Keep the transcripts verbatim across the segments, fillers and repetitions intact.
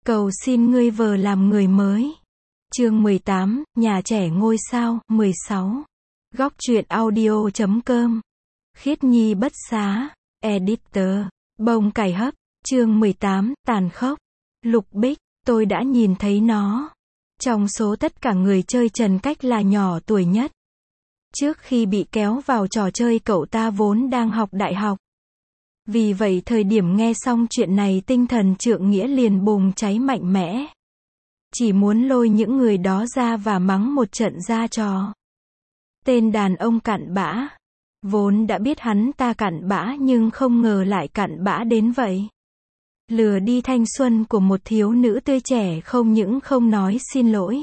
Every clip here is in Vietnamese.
Cầu xin ngươi vờ làm người mới. Chương mười tám, Nhà trẻ ngôi sao, mười sáu. Góc truyện audio chấm com. Khiết Nhi bất xá, editor, bông cải hấp, chương mười tám, tàn khốc. Lục Bích, tôi đã nhìn thấy nó. Trong số tất cả người chơi Trần Cách là nhỏ tuổi nhất. Trước khi bị kéo vào trò chơi cậu ta vốn đang học đại học. Vì vậy thời điểm nghe xong chuyện này tinh thần Trượng Nghĩa liền bùng cháy mạnh mẽ. Chỉ muốn lôi những người đó ra và mắng một trận ra trò. Tên đàn ông cặn bã. Vốn đã biết hắn ta cặn bã nhưng không ngờ lại cặn bã đến vậy. Lừa đi thanh xuân của một thiếu nữ tươi trẻ không những không nói xin lỗi.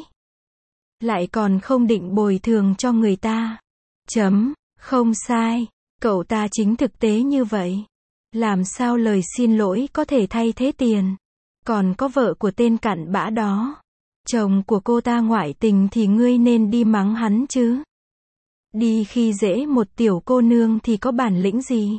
Lại còn không định bồi thường cho người ta. Chấm, không sai. Cậu ta chính thực tế như vậy. Làm sao lời xin lỗi có thể thay thế tiền. Còn có vợ của tên cặn bã đó. Chồng của cô ta ngoại tình thì ngươi nên đi mắng hắn chứ. Đi khi dễ một tiểu cô nương thì có bản lĩnh gì.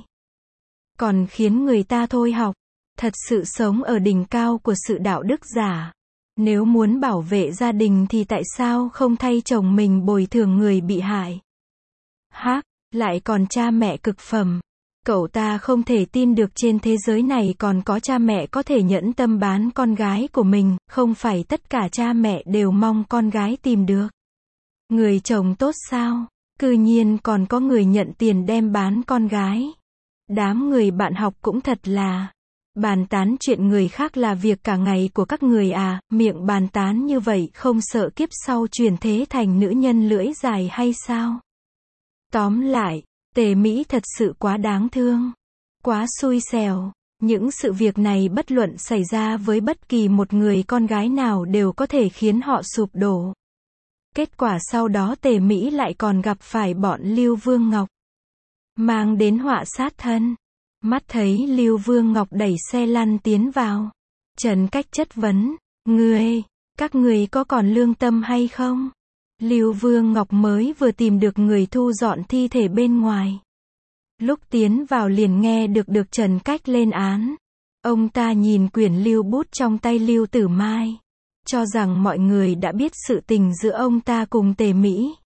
Còn khiến người ta thôi học. Thật sự sống ở đỉnh cao của sự đạo đức giả. Nếu muốn bảo vệ gia đình thì tại sao không thay chồng mình bồi thường người bị hại. Hác, lại còn cha mẹ cực phẩm. Cậu ta không thể tin được trên thế giới này còn có cha mẹ có thể nhẫn tâm bán con gái của mình, không phải tất cả cha mẹ đều mong con gái tìm được người chồng tốt sao, cư nhiên còn có người nhận tiền đem bán con gái. Đám người bạn học cũng thật là, bàn tán chuyện người khác là việc cả ngày của các người à, miệng bàn tán như vậy không sợ kiếp sau chuyển thế thành nữ nhân lưỡi dài hay sao? Tóm lại, Tề Mỹ thật sự quá đáng thương, quá xui xẻo. Những sự việc này bất luận xảy ra với bất kỳ một người con gái nào đều có thể khiến họ sụp đổ. Kết quả sau đó Tề Mỹ lại còn gặp phải bọn Lưu Vương Ngọc. Mang đến họa sát thân. Mắt thấy Lưu Vương Ngọc đẩy xe lăn tiến vào. Trần Cách chất vấn, ngươi, các ngươi có còn lương tâm hay không? Lưu Vương Ngọc mới vừa tìm được người thu dọn thi thể bên ngoài. Lúc tiến vào liền nghe được được Trần Cách lên án. Ông ta nhìn quyển lưu bút trong tay Lưu Tử Mai. Cho rằng mọi người đã biết sự tình giữa ông ta cùng Tề Mỹ.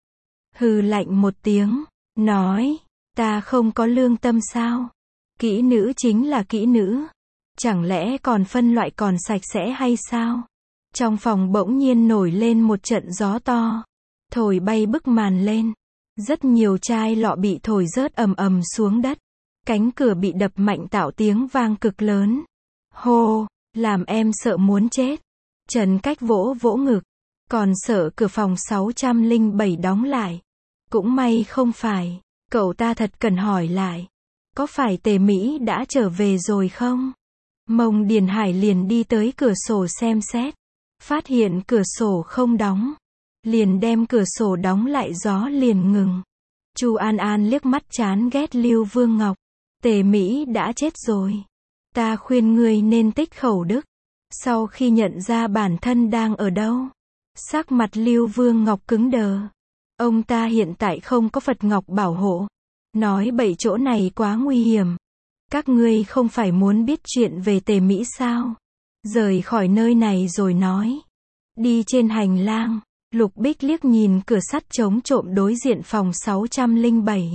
Hừ lạnh một tiếng, nói, ta không có lương tâm sao? Kỹ nữ chính là kỹ nữ. Chẳng lẽ còn phân loại còn sạch sẽ hay sao? Trong phòng bỗng nhiên nổi lên một trận gió to. Thổi bay bức màn lên. Rất nhiều chai lọ bị thổi rớt ầm ầm xuống đất. Cánh cửa bị đập mạnh tạo tiếng vang cực lớn. Hô, làm em sợ muốn chết. Trần Cách vỗ vỗ ngực. Còn sợ cửa phòng sáu trăm lẻ bảy đóng lại. Cũng may không phải. Cậu ta thật cần hỏi lại. Có phải Tề Mỹ đã trở về rồi không? Mông Điền Hải liền đi tới cửa sổ xem xét. Phát hiện cửa sổ không đóng. Liền đem cửa sổ đóng lại gió liền ngừng. Chu An An liếc mắt chán ghét Lưu Vương Ngọc. Tề Mỹ đã chết rồi. Ta khuyên ngươi nên tích khẩu đức. Sau khi nhận ra bản thân đang ở đâu. Sắc mặt Lưu Vương Ngọc cứng đờ. Ông ta hiện tại không có Phật Ngọc bảo hộ. Nói bậy chỗ này quá nguy hiểm. Các ngươi không phải muốn biết chuyện về Tề Mỹ sao? Rời khỏi nơi này rồi nói. Đi trên hành lang. Lục Bích liếc nhìn cửa sắt chống trộm đối diện phòng sáu trăm lẻ bảy.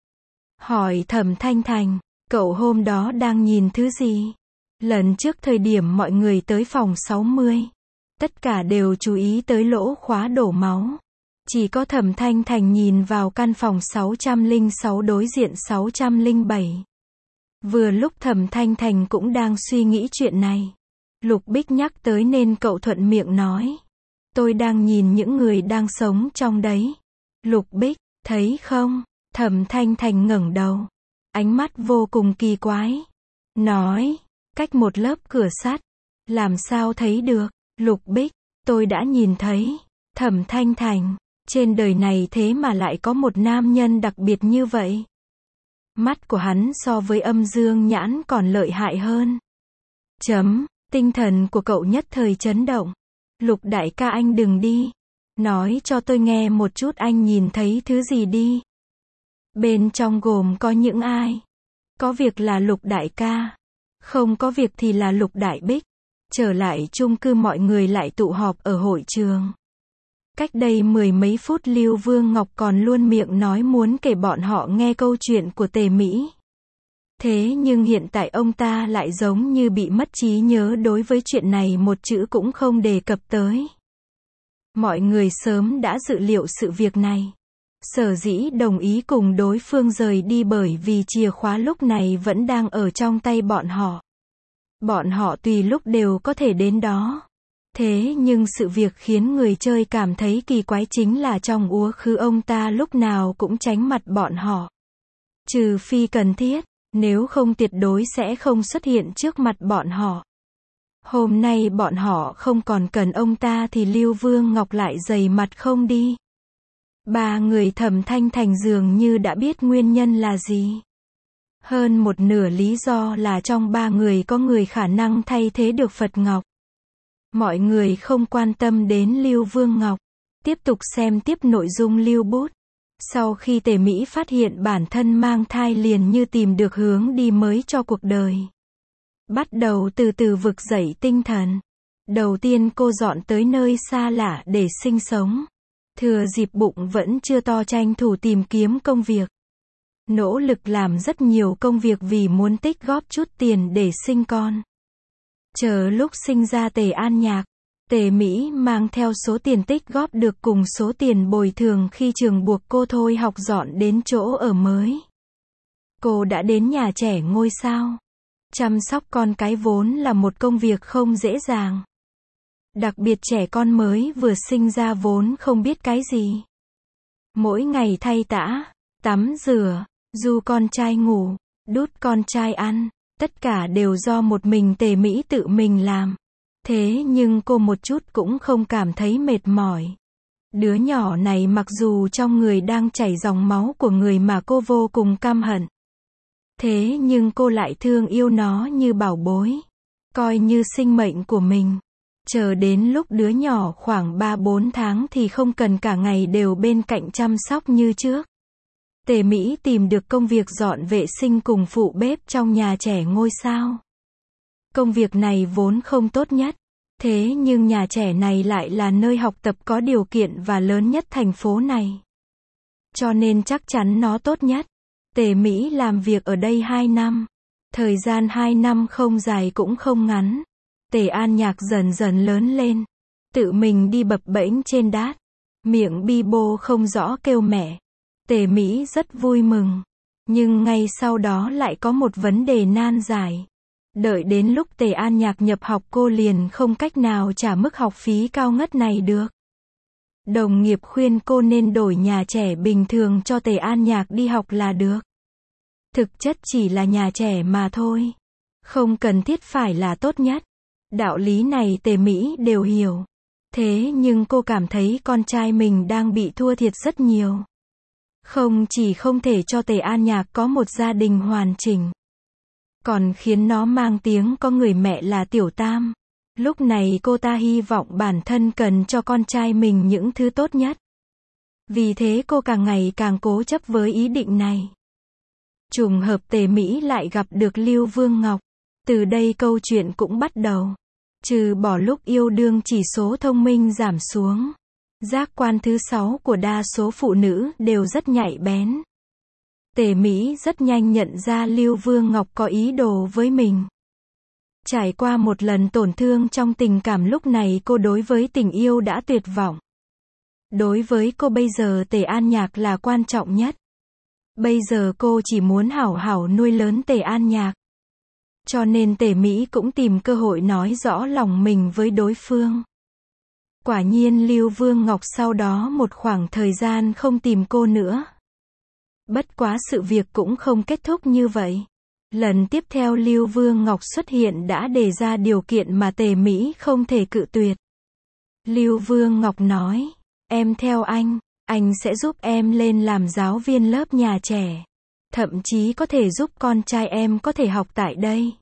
Hỏi Thẩm Thanh Thành, cậu hôm đó đang nhìn thứ gì? Lần trước thời điểm mọi người tới phòng sáu mươi. Tất cả đều chú ý tới lỗ khóa đổ máu. Chỉ có Thẩm Thanh Thành nhìn vào căn phòng sáu trăm lẻ sáu đối diện sáu trăm lẻ bảy. Vừa lúc Thẩm Thanh Thành cũng đang suy nghĩ chuyện này. Lục Bích nhắc tới nên cậu thuận miệng nói. Tôi đang nhìn những người đang sống trong đấy. Lục Bích, thấy không? Thẩm Thanh Thành ngẩng đầu. Ánh mắt vô cùng kỳ quái. Nói, cách một lớp cửa sắt. Làm sao thấy được? Lục Bích, tôi đã nhìn thấy. Thẩm Thanh Thành, trên đời này thế mà lại có một nam nhân đặc biệt như vậy. Mắt của hắn so với âm dương nhãn còn lợi hại hơn. Chấm, tinh thần của cậu nhất thời chấn động. Lục đại ca anh đừng đi. Nói cho tôi nghe một chút anh nhìn thấy thứ gì đi. Bên trong gồm có những ai? Có việc là Lục đại ca. Không có việc thì là Lục Đại Bích. Trở lại chung cư mọi người lại tụ họp ở hội trường. Cách đây mười mấy phút Lưu Vương Ngọc còn luôn miệng nói muốn kể bọn họ nghe câu chuyện của Tề Mỹ. Thế nhưng hiện tại ông ta lại giống như bị mất trí nhớ, đối với chuyện này một chữ cũng không đề cập tới. Mọi người sớm đã dự liệu sự việc này. Sở dĩ đồng ý cùng đối phương rời đi bởi vì chìa khóa lúc này vẫn đang ở trong tay bọn họ. Bọn họ tùy lúc đều có thể đến đó. Thế nhưng sự việc khiến người chơi cảm thấy kỳ quái chính là trong quá khứ ông ta lúc nào cũng tránh mặt bọn họ. Trừ phi cần thiết, nếu không tuyệt đối sẽ không xuất hiện trước mặt bọn họ. Hôm nay bọn họ không còn cần ông ta thì Lưu Vương Ngọc lại dày mặt không đi. Ba người Thẩm Thanh Thành dường như đã biết nguyên nhân là gì. Hơn một nửa lý do là trong ba người có người khả năng thay thế được Phật Ngọc. Mọi người không quan tâm đến Lưu Vương Ngọc. Tiếp tục xem tiếp nội dung lưu bút. Sau khi Tề Mỹ phát hiện bản thân mang thai liền như tìm được hướng đi mới cho cuộc đời. Bắt đầu từ từ vực dậy tinh thần. Đầu tiên cô dọn tới nơi xa lạ để sinh sống. Thừa dịp bụng vẫn chưa to tranh thủ tìm kiếm công việc. Nỗ lực làm rất nhiều công việc vì muốn tích góp chút tiền để sinh con. Chờ lúc sinh ra Tề An Nhạc, Tề Mỹ mang theo số tiền tích góp được cùng số tiền bồi thường khi trường buộc cô thôi học dọn đến chỗ ở mới. Cô đã đến nhà trẻ ngôi sao. Chăm sóc con cái vốn là một công việc không dễ dàng. Đặc biệt trẻ con mới vừa sinh ra vốn không biết cái gì. Mỗi ngày thay tã, tắm rửa, du con trai ngủ, đút con trai ăn, tất cả đều do một mình Tề Mỹ tự mình làm. Thế nhưng cô một chút cũng không cảm thấy mệt mỏi. Đứa nhỏ này mặc dù trong người đang chảy dòng máu của người mà cô vô cùng căm hận. Thế nhưng cô lại thương yêu nó như bảo bối. Coi như sinh mệnh của mình. Chờ đến lúc đứa nhỏ khoảng ba bốn tháng thì không cần cả ngày đều bên cạnh chăm sóc như trước. Tề Mỹ tìm được công việc dọn vệ sinh cùng phụ bếp trong nhà trẻ ngôi sao. Công việc này vốn không tốt nhất. Thế nhưng nhà trẻ này lại là nơi học tập có điều kiện và lớn nhất thành phố này. Cho nên chắc chắn nó tốt nhất. Tề Mỹ làm việc ở đây hai năm. Thời gian hai năm không dài cũng không ngắn. Tề An Nhạc dần dần lớn lên. Tự mình đi bập bễnh trên đát. Miệng bi bô không rõ kêu mẹ. Tề Mỹ rất vui mừng. Nhưng ngay sau đó lại có một vấn đề nan giải. Đợi đến lúc Tề An Nhạc nhập học cô liền không cách nào trả mức học phí cao ngất này được. Đồng nghiệp khuyên cô nên đổi nhà trẻ bình thường cho Tề An Nhạc đi học là được. Thực chất chỉ là nhà trẻ mà thôi. Không cần thiết phải là tốt nhất. Đạo lý này Tề Mỹ đều hiểu. Thế nhưng cô cảm thấy con trai mình đang bị thua thiệt rất nhiều. Không chỉ không thể cho Tề An Nhạc có một gia đình hoàn chỉnh, còn khiến nó mang tiếng có người mẹ là Tiểu Tam. Lúc này cô ta hy vọng bản thân cần cho con trai mình những thứ tốt nhất. Vì thế cô càng ngày càng cố chấp với ý định này. Trùng hợp Tề Mỹ lại gặp được Lưu Vương Ngọc. Từ đây câu chuyện cũng bắt đầu. Trừ bỏ lúc yêu đương chỉ số thông minh giảm xuống. Giác quan thứ sáu của đa số phụ nữ đều rất nhạy bén. Tề Mỹ rất nhanh nhận ra Lưu Vương Ngọc có ý đồ với mình. Trải qua một lần tổn thương trong tình cảm lúc này cô đối với tình yêu đã tuyệt vọng. Đối với cô bây giờ Tề An Nhạc là quan trọng nhất. Bây giờ cô chỉ muốn hảo hảo nuôi lớn Tề An Nhạc. Cho nên Tề Mỹ cũng tìm cơ hội nói rõ lòng mình với đối phương. Quả nhiên Lưu Vương Ngọc sau đó một khoảng thời gian không tìm cô nữa. Bất quá sự việc cũng không kết thúc như vậy. Lần tiếp theo Lưu Vương Ngọc xuất hiện đã đề ra điều kiện mà Tề Mỹ không thể cự tuyệt. Lưu Vương Ngọc nói, em theo anh, anh sẽ giúp em lên làm giáo viên lớp nhà trẻ. Thậm chí có thể giúp con trai em có thể học tại đây.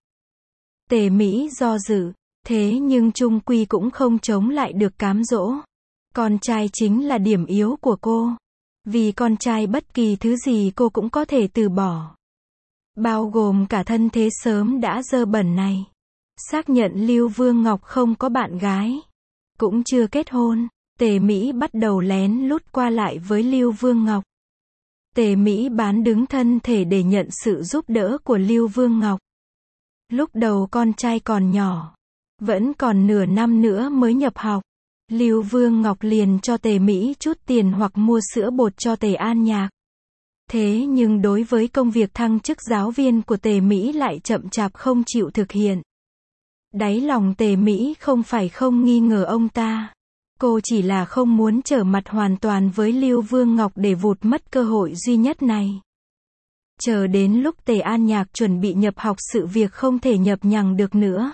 Tề Mỹ do dự, thế nhưng chung quy cũng không chống lại được cám dỗ. Con trai chính là điểm yếu của cô. Vì con trai bất kỳ thứ gì cô cũng có thể từ bỏ. Bao gồm cả thân thế sớm đã dơ bẩn này. Xác nhận Lưu Vương Ngọc không có bạn gái, cũng chưa kết hôn, Tề Mỹ bắt đầu lén lút qua lại với Lưu Vương Ngọc. Tề Mỹ bán đứng thân thể để nhận sự giúp đỡ của Lưu Vương Ngọc. Lúc đầu con trai còn nhỏ, vẫn còn nửa năm nữa mới nhập học, Lưu Vương Ngọc liền cho Tề Mỹ chút tiền hoặc mua sữa bột cho Tề An Nhạc. Thế nhưng đối với công việc thăng chức giáo viên của Tề Mỹ lại chậm chạp không chịu thực hiện. Đáy lòng Tề Mỹ không phải không nghi ngờ ông ta. Cô chỉ là không muốn trở mặt hoàn toàn với Lưu Vương Ngọc để vụt mất cơ hội duy nhất này. Chờ đến lúc Tề An Nhạc chuẩn bị nhập học sự việc không thể nhập nhằng được nữa.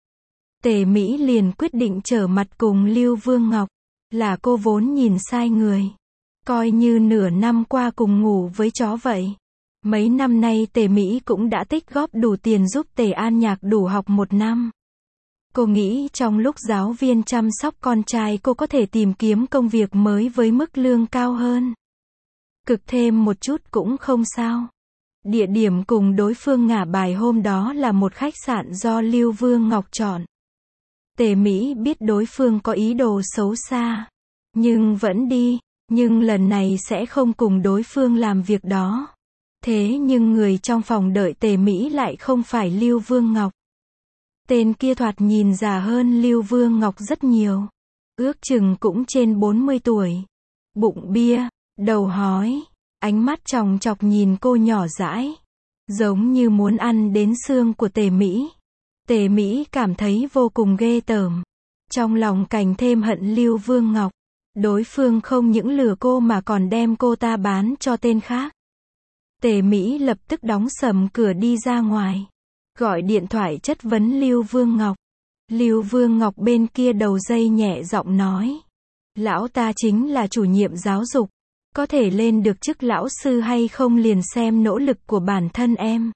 Tề Mỹ liền quyết định trở mặt cùng Lưu Vương Ngọc. Là cô vốn nhìn sai người. Coi như nửa năm qua cùng ngủ với chó vậy. Mấy năm nay Tề Mỹ cũng đã tích góp đủ tiền giúp Tề An Nhạc đủ học một năm. Cô nghĩ trong lúc giáo viên chăm sóc con trai cô có thể tìm kiếm công việc mới với mức lương cao hơn. Cực thêm một chút cũng không sao. Địa điểm cùng đối phương ngả bài hôm đó là một khách sạn do Lưu Vương Ngọc chọn. Tề Mỹ biết đối phương có ý đồ xấu xa, nhưng vẫn đi, nhưng lần này sẽ không cùng đối phương làm việc đó. Thế nhưng người trong phòng đợi Tề Mỹ lại không phải Lưu Vương Ngọc. Tên kia thoạt nhìn già hơn Lưu Vương Ngọc rất nhiều. Ước chừng cũng trên bốn mươi tuổi. Bụng bia, đầu hói, ánh mắt chòng chọc nhìn cô nhỏ dãi. Giống như muốn ăn đến xương của Tề Mỹ. Tề Mỹ cảm thấy vô cùng ghê tởm. Trong lòng càng thêm hận Lưu Vương Ngọc. Đối phương không những lừa cô mà còn đem cô ta bán cho tên khác. Tề Mỹ lập tức đóng sầm cửa đi ra ngoài. Gọi điện thoại chất vấn Lưu Vương Ngọc. Lưu Vương Ngọc bên kia đầu dây nhẹ giọng nói. Lão ta chính là chủ nhiệm giáo dục. Có thể lên được chức lão sư hay không liền xem nỗ lực của bản thân em.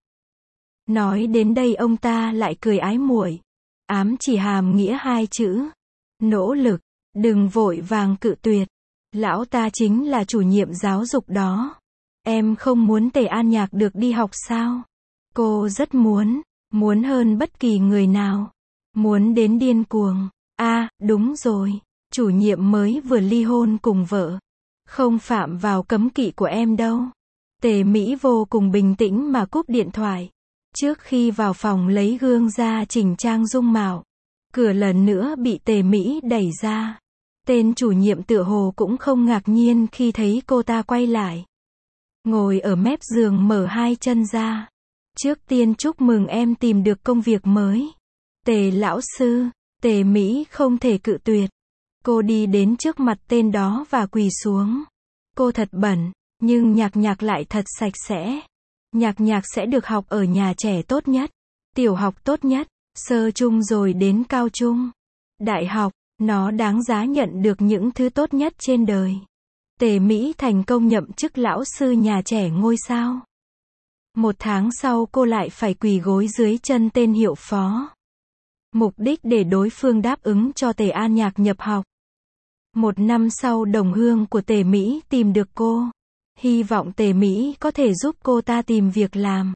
Nói đến đây ông ta lại cười ái muội. Ám chỉ hàm nghĩa hai chữ. Nỗ lực. Đừng vội vàng cự tuyệt. Lão ta chính là chủ nhiệm giáo dục đó. Em không muốn Tề An Nhạc được đi học sao? Cô rất muốn. Muốn hơn bất kỳ người nào. Muốn đến điên cuồng. À, đúng rồi. Chủ nhiệm mới vừa ly hôn cùng vợ. Không phạm vào cấm kỵ của em đâu. Tề Mỹ vô cùng bình tĩnh mà cúp điện thoại. Trước khi vào phòng lấy gương ra chỉnh trang dung mạo. Cửa lần nữa bị Tề Mỹ đẩy ra. Tên chủ nhiệm tựa hồ cũng không ngạc nhiên khi thấy cô ta quay lại. Ngồi ở mép giường mở hai chân ra. Trước tiên chúc mừng em tìm được công việc mới. Tề lão sư, Tề Mỹ không thể cự tuyệt. Cô đi đến trước mặt tên đó và quỳ xuống. Cô thật bẩn, nhưng Nhạc Nhạc lại thật sạch sẽ. Nhạc Nhạc sẽ được học ở nhà trẻ tốt nhất, tiểu học tốt nhất, sơ trung rồi đến cao trung, đại học. Nó đáng giá nhận được những thứ tốt nhất trên đời. Tề Mỹ thành công nhậm chức lão sư nhà trẻ ngôi sao. Một tháng sau cô lại phải quỳ gối dưới chân tên hiệu phó. Mục đích để đối phương đáp ứng cho Tề An Nhạc nhập học. Một năm sau đồng hương của Tề Mỹ tìm được cô. Hy vọng Tề Mỹ có thể giúp cô ta tìm việc làm.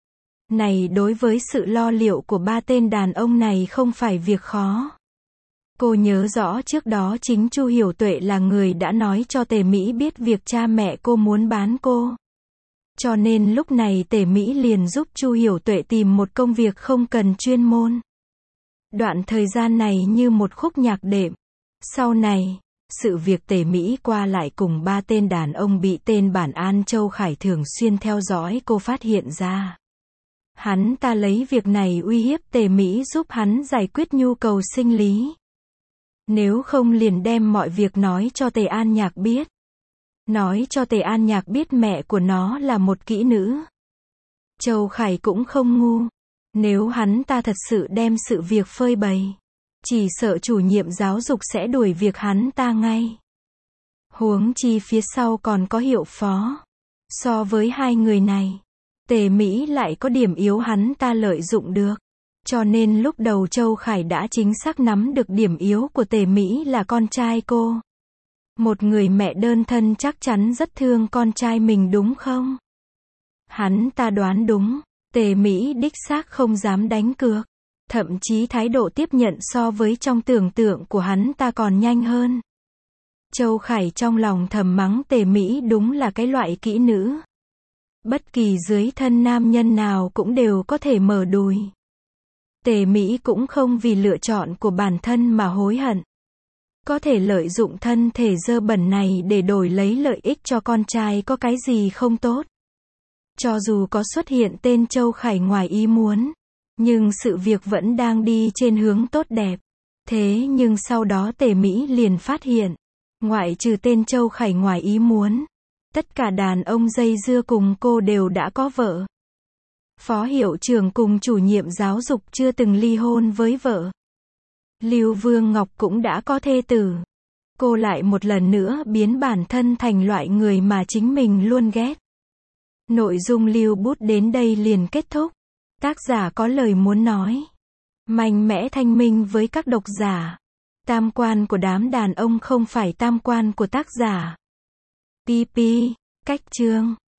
Này đối với sự lo liệu của ba tên đàn ông này không phải việc khó. Cô nhớ rõ trước đó chính Chu Hiểu Tuệ là người đã nói cho Tề Mỹ biết việc cha mẹ cô muốn bán cô. Cho nên lúc này Tề Mỹ liền giúp Chu Hiểu Tuệ tìm một công việc không cần chuyên môn. Đoạn thời gian này như một khúc nhạc đệm. Sau này, sự việc Tề Mỹ qua lại cùng ba tên đàn ông bị tên bản An Châu Khải thường xuyên theo dõi cô phát hiện ra. Hắn ta lấy việc này uy hiếp Tề Mỹ giúp hắn giải quyết nhu cầu sinh lý. Nếu không liền đem mọi việc nói cho Tề An Nhạc biết. Nói cho Tề An Nhạc biết mẹ của nó là một kỹ nữ. Châu Khải cũng không ngu. Nếu hắn ta thật sự đem sự việc phơi bày, chỉ sợ chủ nhiệm giáo dục sẽ đuổi việc hắn ta ngay. Huống chi phía sau còn có hiệu phó. So với hai người này, Tề Mỹ lại có điểm yếu hắn ta lợi dụng được. Cho nên lúc đầu Châu Khải đã chính xác nắm được điểm yếu của Tề Mỹ là con trai cô. Một người mẹ đơn thân chắc chắn rất thương con trai mình đúng không? Hắn ta đoán đúng. Tề Mỹ đích xác không dám đánh cược. Thậm chí thái độ tiếp nhận so với trong tưởng tượng của hắn ta còn nhanh hơn. Châu Khải trong lòng thầm mắng Tề Mỹ đúng là cái loại kỹ nữ. Bất kỳ dưới thân nam nhân nào cũng đều có thể mở đùi. Tề Mỹ cũng không vì lựa chọn của bản thân mà hối hận. Có thể lợi dụng thân thể dơ bẩn này để đổi lấy lợi ích cho con trai có cái gì không tốt. Cho dù có xuất hiện tên Châu Khải ngoài ý muốn, nhưng sự việc vẫn đang đi trên hướng tốt đẹp. Thế nhưng sau đó Tề Mỹ liền phát hiện, ngoại trừ tên Châu Khải ngoài ý muốn, tất cả đàn ông dây dưa cùng cô đều đã có vợ. Phó hiệu trưởng cùng chủ nhiệm giáo dục chưa từng ly hôn với vợ. Lưu Vương Ngọc cũng đã có thê tử. Cô lại một lần nữa biến bản thân thành loại người mà chính mình luôn ghét. Nội dung lưu bút đến đây liền kết thúc. Tác giả có lời muốn nói. Mạnh mẽ thanh minh với các độc giả. Tam quan của đám đàn ông không phải tam quan của tác giả. pê pê, cách chương.